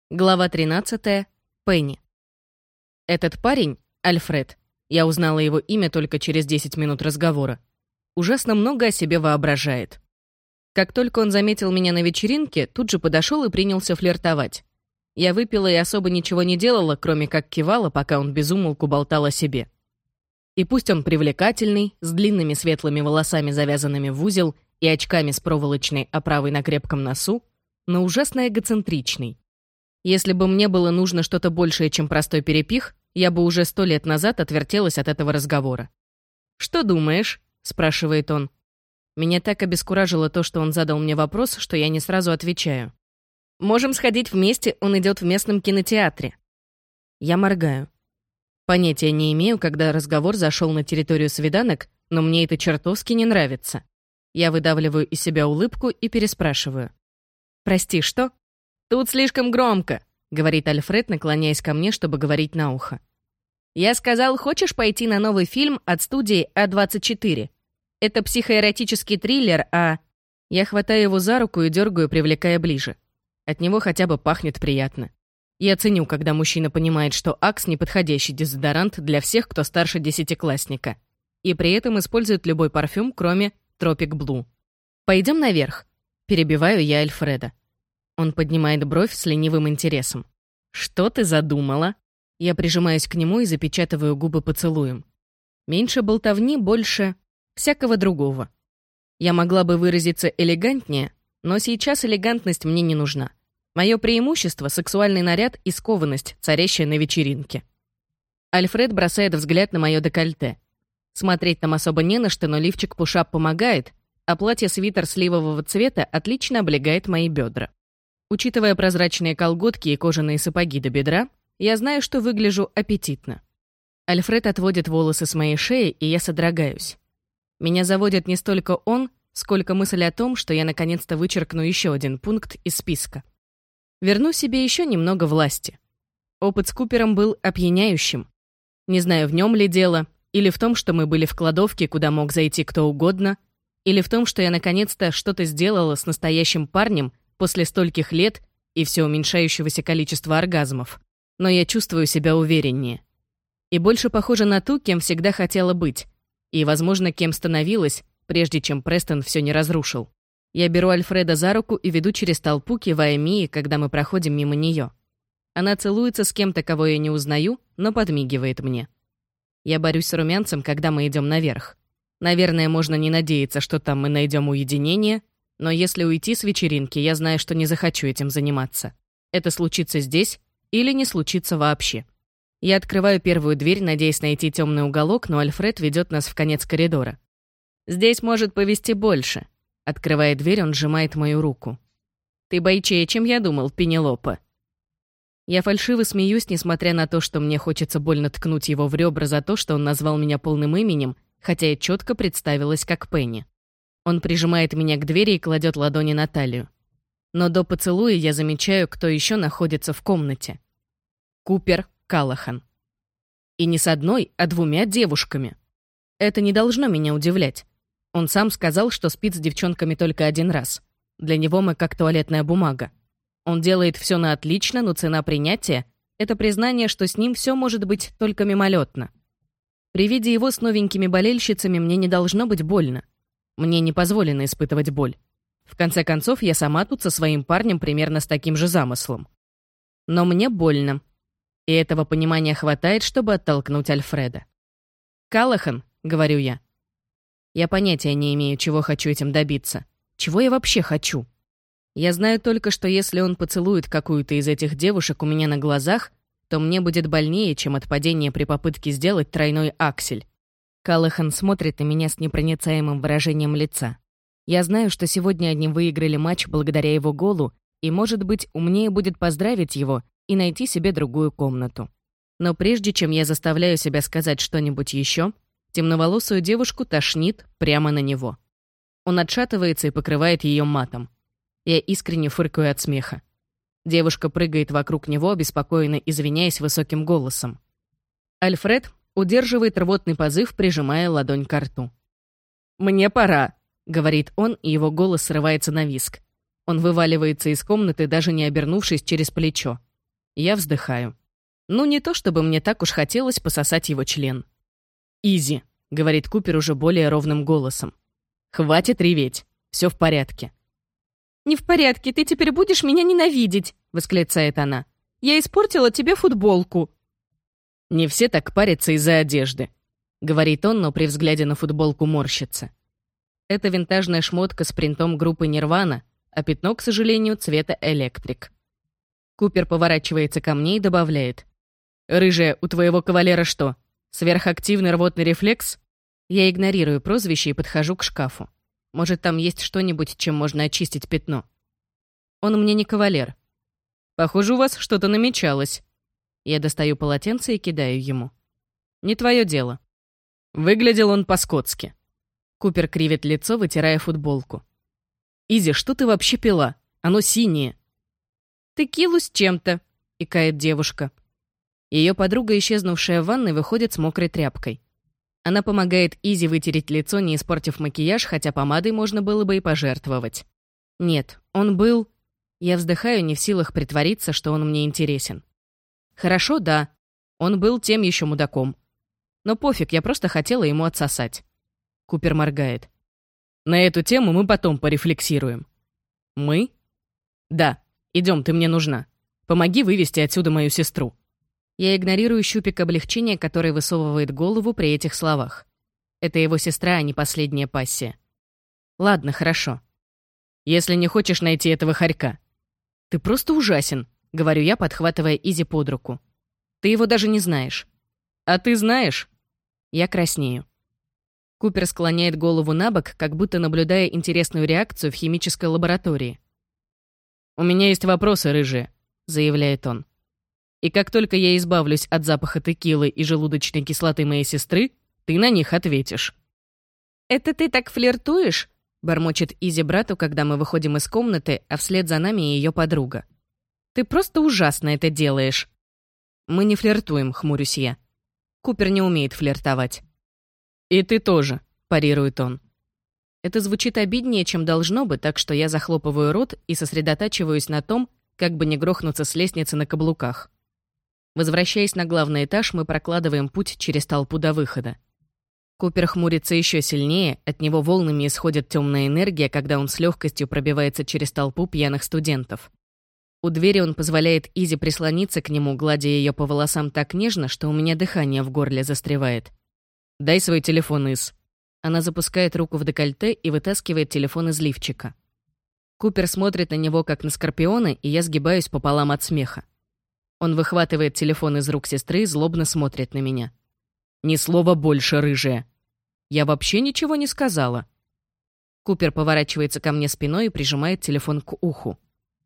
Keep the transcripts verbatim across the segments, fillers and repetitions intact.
Глава тринадцатая. Пенни. Этот парень, Альфред, я узнала его имя только через десять минут разговора, ужасно много о себе воображает. Как только он заметил меня на вечеринке, тут же подошел и принялся флиртовать. Я выпила и особо ничего не делала, кроме как кивала, пока он без умолку болтал о себе. И пусть он привлекательный, с длинными светлыми волосами, завязанными в узел, и очками с проволочной оправой на крепком носу, но ужасно эгоцентричный. Если бы мне было нужно что-то большее, чем простой перепих, я бы уже сто лет назад отвертелась от этого разговора. «Что думаешь?» — спрашивает он. Меня так обескуражило то, что он задал мне вопрос, что я не сразу отвечаю. «Можем сходить вместе, он идет в местном кинотеатре». Я моргаю. Понятия не имею, когда разговор зашел на территорию свиданок, но мне это чертовски не нравится. Я выдавливаю из себя улыбку и переспрашиваю. «Прости, что?» «Тут слишком громко», — говорит Альфред, наклоняясь ко мне, чтобы говорить на ухо. «Я сказал, хочешь пойти на новый фильм от студии А двадцать четыре? Это психоэротический триллер, а...» Я хватаю его за руку и дергаю, привлекая ближе. От него хотя бы пахнет приятно. Я ценю, когда мужчина понимает, что Акс — неподходящий дезодорант для всех, кто старше десятиклассника, и при этом использует любой парфюм, кроме Тропик Блу. «Пойдем наверх», — перебиваю я Альфреда. Он поднимает бровь с ленивым интересом. «Что ты задумала?» Я прижимаюсь к нему и запечатываю губы поцелуем. Меньше болтовни, больше всякого другого. Я могла бы выразиться элегантнее, но сейчас элегантность мне не нужна. Мое преимущество — сексуальный наряд и скованность, царящая на вечеринке. Альфред бросает взгляд на мое декольте. Смотреть там особо не на что, но лифчик-пушап помогает, а платье-свитер сливового цвета отлично облегает мои бедра. Учитывая прозрачные колготки и кожаные сапоги до бедра, я знаю, что выгляжу аппетитно. Альфред отводит волосы с моей шеи, и я содрогаюсь. Меня заводит не столько он, сколько мысль о том, что я наконец-то вычеркну еще один пункт из списка. Верну себе еще немного власти. Опыт с Купером был опьяняющим. Не знаю, в нем ли дело, или в том, что мы были в кладовке, куда мог зайти кто угодно, или в том, что я наконец-то что-то сделала с настоящим парнем после стольких лет и все уменьшающегося количества оргазмов. Но я чувствую себя увереннее. И больше похожа на ту, кем всегда хотела быть. И, возможно, кем становилась, прежде чем Престон все не разрушил. Я беру Альфреда за руку и веду через толпу, кивая Мии, когда мы проходим мимо нее. Она целуется с кем-то, кого я не узнаю, но подмигивает мне. Я борюсь с румянцем, когда мы идем наверх. Наверное, можно не надеяться, что там мы найдем уединение, но если уйти с вечеринки, я знаю, что не захочу этим заниматься. Это случится здесь или не случится вообще. Я открываю первую дверь, надеясь найти темный уголок, но Альфред ведет нас в конец коридора. «Здесь может повезти больше». Открывая дверь, он сжимает мою руку. «Ты бойчее, чем я думал, Пенелопа». Я фальшиво смеюсь, несмотря на то, что мне хочется больно ткнуть его в ребра за то, что он назвал меня полным именем, хотя я четко представилась как Пенни. Он прижимает меня к двери и кладет ладони на талию. Но до поцелуя я замечаю, кто еще находится в комнате. Купер Каллахан. И не с одной, а двумя девушками. Это не должно меня удивлять. Он сам сказал, что спит с девчонками только один раз. Для него мы как туалетная бумага. Он делает все на отлично, но цена принятия — это признание, что с ним все может быть только мимолетно. При виде его с новенькими болельщицами мне не должно быть больно. Мне не позволено испытывать боль. В конце концов, я сама тут со своим парнем примерно с таким же замыслом. Но мне больно. И этого понимания хватает, чтобы оттолкнуть Альфреда. «Каллахан», — говорю я. Я понятия не имею, чего хочу этим добиться. Чего я вообще хочу? Я знаю только, что если он поцелует какую-то из этих девушек у меня на глазах, то мне будет больнее, чем от падения при попытке сделать тройной аксель. Каллахан смотрит на меня с непроницаемым выражением лица. Я знаю, что сегодня они выиграли матч благодаря его голу, и, может быть, умнее будет поздравить его и найти себе другую комнату. Но прежде чем я заставляю себя сказать что-нибудь еще, темноволосую девушку тошнит прямо на него. Он отшатывается и покрывает ее матом. Я искренне фыркаю от смеха. Девушка прыгает вокруг него, обеспокоенно извиняясь высоким голосом. Альфред удерживает рвотный позыв, прижимая ладонь к рту. «Мне пора», — говорит он, и его голос срывается на визг. Он вываливается из комнаты, даже не обернувшись через плечо. Я вздыхаю. Ну, не то чтобы мне так уж хотелось пососать его член. «Изи», — говорит Купер уже более ровным голосом. «Хватит реветь. Все в порядке». «Не в порядке, ты теперь будешь меня ненавидеть», — восклицает она. «Я испортила тебе футболку». «Не все так парятся из-за одежды», — говорит он, но при взгляде на футболку морщится. Это винтажная шмотка с принтом группы Nirvana, а пятно, к сожалению, цвета электрик. Купер поворачивается ко мне и добавляет. «Рыжая, у твоего кавалера что, сверхактивный рвотный рефлекс?» Я игнорирую прозвище и подхожу к шкафу. Может, там есть что-нибудь, чем можно очистить пятно. Он мне не кавалер. Похоже, у вас что-то намечалось. Я достаю полотенце и кидаю ему. Не твое дело. Выглядел он по-скотски. Купер кривит лицо, вытирая футболку. «Изи, что ты вообще пила? Оно синее». «Текилу с чем-то», — икает девушка. Ее подруга, исчезнувшая в ванной, выходит с мокрой тряпкой. Она помогает Изи вытереть лицо, не испортив макияж, хотя помадой можно было бы и пожертвовать. Нет, он был... Я вздыхаю, не в силах притвориться, что он мне интересен. Хорошо, да. Он был тем еще мудаком. Но пофиг, я просто хотела ему отсосать. Купер моргает. На эту тему мы потом порефлексируем. Мы? Да. Идем, ты мне нужна. Помоги вывести отсюда мою сестру. Я игнорирую щупик облегчения, который высовывает голову при этих словах. Это его сестра, а не последняя пассия. Ладно, хорошо. Если не хочешь найти этого хорька. Ты просто ужасен, говорю я, подхватывая Изи под руку. Ты его даже не знаешь. А ты знаешь? Я краснею. Купер склоняет голову на бок, как будто наблюдая интересную реакцию в химической лаборатории. «У меня есть вопросы, рыжие», — заявляет он. «И как только я избавлюсь от запаха текилы и желудочной кислоты моей сестры, ты на них ответишь». «Это ты так флиртуешь?» — бормочет Изи брату, когда мы выходим из комнаты, а вслед за нами ее подруга. «Ты просто ужасно это делаешь». «Мы не флиртуем», — хмурюсь я. Купер не умеет флиртовать. «И ты тоже», — парирует он. Это звучит обиднее, чем должно бы, так что я захлопываю рот и сосредотачиваюсь на том, как бы не грохнуться с лестницы на каблуках. Возвращаясь на главный этаж, мы прокладываем путь через толпу до выхода. Купер хмурится еще сильнее, от него волнами исходит темная энергия, когда он с легкостью пробивается через толпу пьяных студентов. У двери он позволяет Изи прислониться к нему, гладя ее по волосам так нежно, что у меня дыхание в горле застревает. «Дай свой телефон, Из». Она запускает руку в декольте и вытаскивает телефон из лифчика. Купер смотрит на него, как на скорпиона, и я сгибаюсь пополам от смеха. Он выхватывает телефон из рук сестры и злобно смотрит на меня. «Ни слова больше, рыжая». «Я вообще ничего не сказала». Купер поворачивается ко мне спиной и прижимает телефон к уху.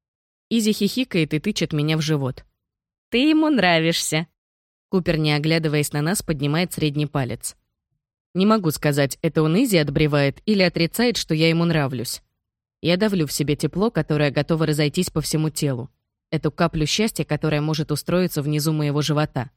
Изи хихикает и тычет меня в живот. «Ты ему нравишься». Купер, не оглядываясь на нас, поднимает средний палец. Не могу сказать, это он Изи отбревает или отрицает, что я ему нравлюсь. Я давлю в себе тепло, которое готово разойтись по всему телу. Эту каплю счастья, которая может устроиться внизу моего живота.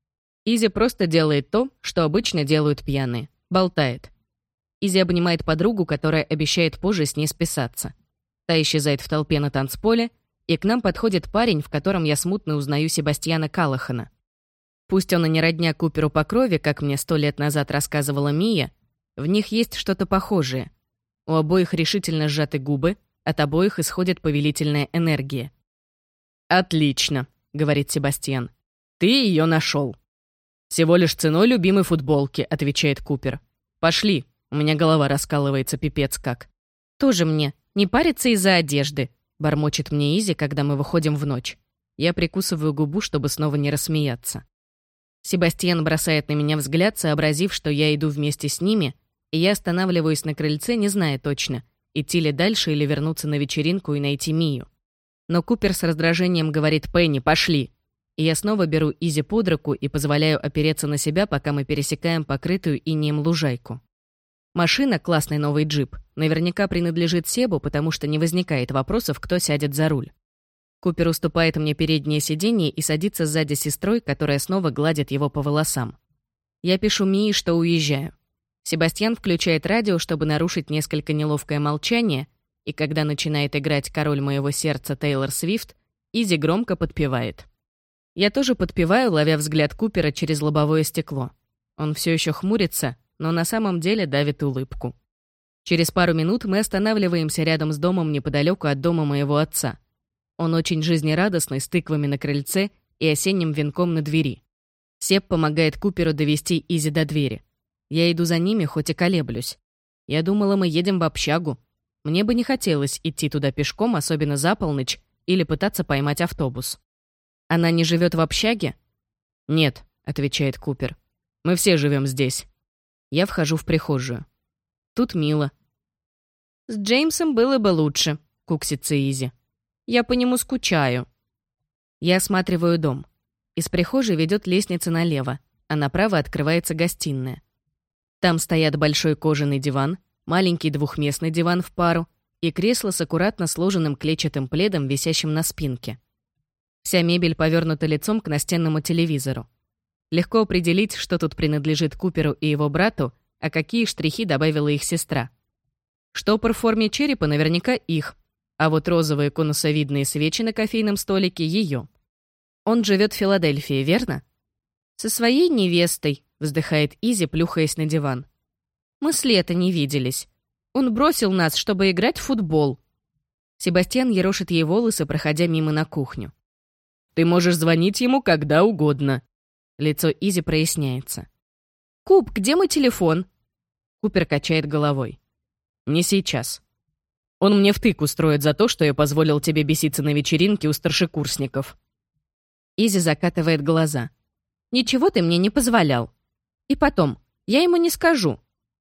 Изи просто делает то, что обычно делают пьяные. Болтает. Изи обнимает подругу, которая обещает позже с ней списаться. Та исчезает в толпе на танцполе, и к нам подходит парень, в котором я смутно узнаю Себастьяна Каллахана. Пусть он и не родня Куперу по крови, как мне сто лет назад рассказывала Мия, в них есть что-то похожее. У обоих решительно сжаты губы, от обоих исходит повелительная энергия. «Отлично», — говорит Себастьян. «Ты ее нашел». «Всего лишь ценой любимой футболки», — отвечает Купер. «Пошли, у меня голова раскалывается пипец как». «Тоже мне, не париться из-за одежды», — бормочет мне Изи, когда мы выходим в ночь. Я прикусываю губу, чтобы снова не рассмеяться. Себастьян бросает на меня взгляд, сообразив, что я иду вместе с ними, и я останавливаюсь на крыльце, не зная точно, идти ли дальше или вернуться на вечеринку и найти Мию. Но Купер с раздражением говорит: «Пенни, пошли!» И я снова беру Изи под руку и позволяю опереться на себя, пока мы пересекаем покрытую инеем лужайку. Машина, классный новый джип, наверняка принадлежит Себу, потому что не возникает вопросов, кто сядет за руль. Купер уступает мне переднее сиденье и садится сзади с сестрой, которая снова гладит его по волосам. Я пишу Мии, что уезжаю. Себастьян включает радио, чтобы нарушить несколько неловкое молчание, и когда начинает играть «Король моего сердца» Тейлор Свифт, Изи громко подпевает. Я тоже подпеваю, ловя взгляд Купера через лобовое стекло. Он все еще хмурится, но на самом деле давит улыбку. Через пару минут мы останавливаемся рядом с домом неподалеку от дома моего отца. Он очень жизнерадостный, с тыквами на крыльце и осенним венком на двери. Себ помогает Куперу довести Изи до двери. Я иду за ними, хоть и колеблюсь. Я думала, мы едем в общагу. Мне бы не хотелось идти туда пешком, особенно за полночь, или пытаться поймать автобус. «Она не живет в общаге?» «Нет», — отвечает Купер. «Мы все живем здесь». Я вхожу в прихожую. Тут мило. «С Джеймсом было бы лучше», — куксится Изи. «Я по нему скучаю». Я осматриваю дом. Из прихожей ведет лестница налево, а направо открывается гостиная. Там стоят большой кожаный диван, маленький двухместный диван в пару и кресло с аккуратно сложенным клетчатым пледом, висящим на спинке. Вся мебель повернута лицом к настенному телевизору. Легко определить, что тут принадлежит Куперу и его брату, а какие штрихи добавила их сестра. Штопор в форме черепа наверняка их, а вот розовые конусовидные свечи на кофейном столике — ее. Он живет в Филадельфии, верно? «Со своей невестой», — вздыхает Изи, плюхаясь на диван. «Мы с лета не виделись. Он бросил нас, чтобы играть в футбол». Себастьян ерошит ей волосы, проходя мимо на кухню. «Ты можешь звонить ему когда угодно». Лицо Изи проясняется. «Куп, где мой телефон?» Купер качает головой. «Не сейчас. Он мне втык устроит за то, что я позволил тебе беситься на вечеринке у старшекурсников». Изи закатывает глаза. «Ничего ты мне не позволял. И потом, я ему не скажу».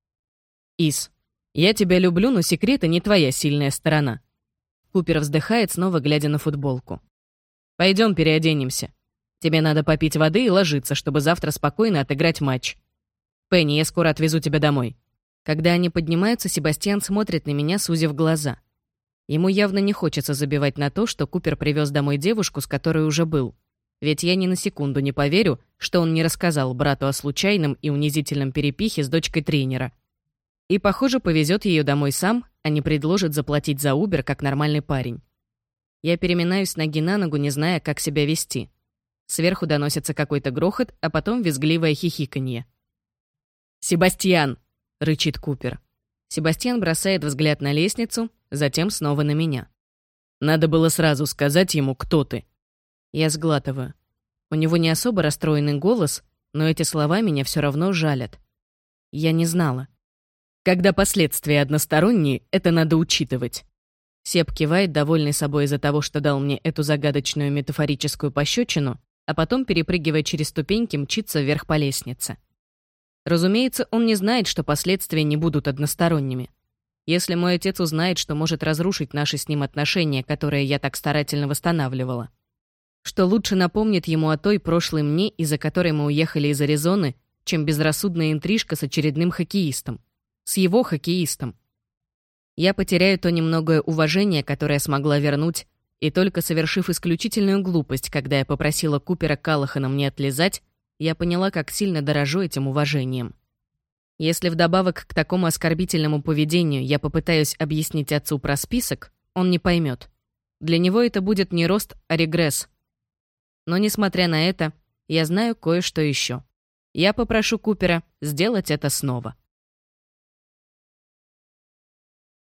«Из, я тебя люблю, но секреты не твоя сильная сторона». Купер вздыхает, снова глядя на футболку. «Пойдем переоденемся. Тебе надо попить воды и ложиться, чтобы завтра спокойно отыграть матч. Пенни, я скоро отвезу тебя домой». Когда они поднимаются, Себастьян смотрит на меня, сузив глаза. Ему явно не хочется забивать на то, что Купер привез домой девушку, с которой уже был. Ведь я ни на секунду не поверю, что он не рассказал брату о случайном и унизительном перепихе с дочкой тренера. И, похоже, повезет ее домой сам, а не предложит заплатить за Убер, как нормальный парень. Я переминаюсь с ноги на ногу, не зная, как себя вести. Сверху доносится какой-то грохот, а потом визгливое хихиканье. «Себастьян!» — рычит Купер. Себастьян бросает взгляд на лестницу, затем снова на меня. «Надо было сразу сказать ему, кто ты». Я сглатываю. У него не особо расстроенный голос, но эти слова меня все равно жалят. Я не знала. Когда последствия односторонние, это надо учитывать. Себ кивает, довольный собой из-за того, что дал мне эту загадочную метафорическую пощечину, а потом, перепрыгивая через ступеньки, мчится вверх по лестнице. Разумеется, он не знает, что последствия не будут односторонними. Если мой отец узнает, что может разрушить наши с ним отношения, которые я так старательно восстанавливала, что лучше напомнит ему о той прошлой мне, из-за которой мы уехали из Аризоны, чем безрассудная интрижка с очередным хоккеистом. С его хоккеистом. Я потеряю то немногое уважение, которое смогла вернуть, и только совершив исключительную глупость, когда я попросила Купера Каллахана мне отлизать, я поняла, как сильно дорожу этим уважением. Если вдобавок к такому оскорбительному поведению я попытаюсь объяснить отцу про список, он не поймет. Для него это будет не рост, а регресс. Но, несмотря на это, я знаю кое-что еще. Я попрошу Купера сделать это снова.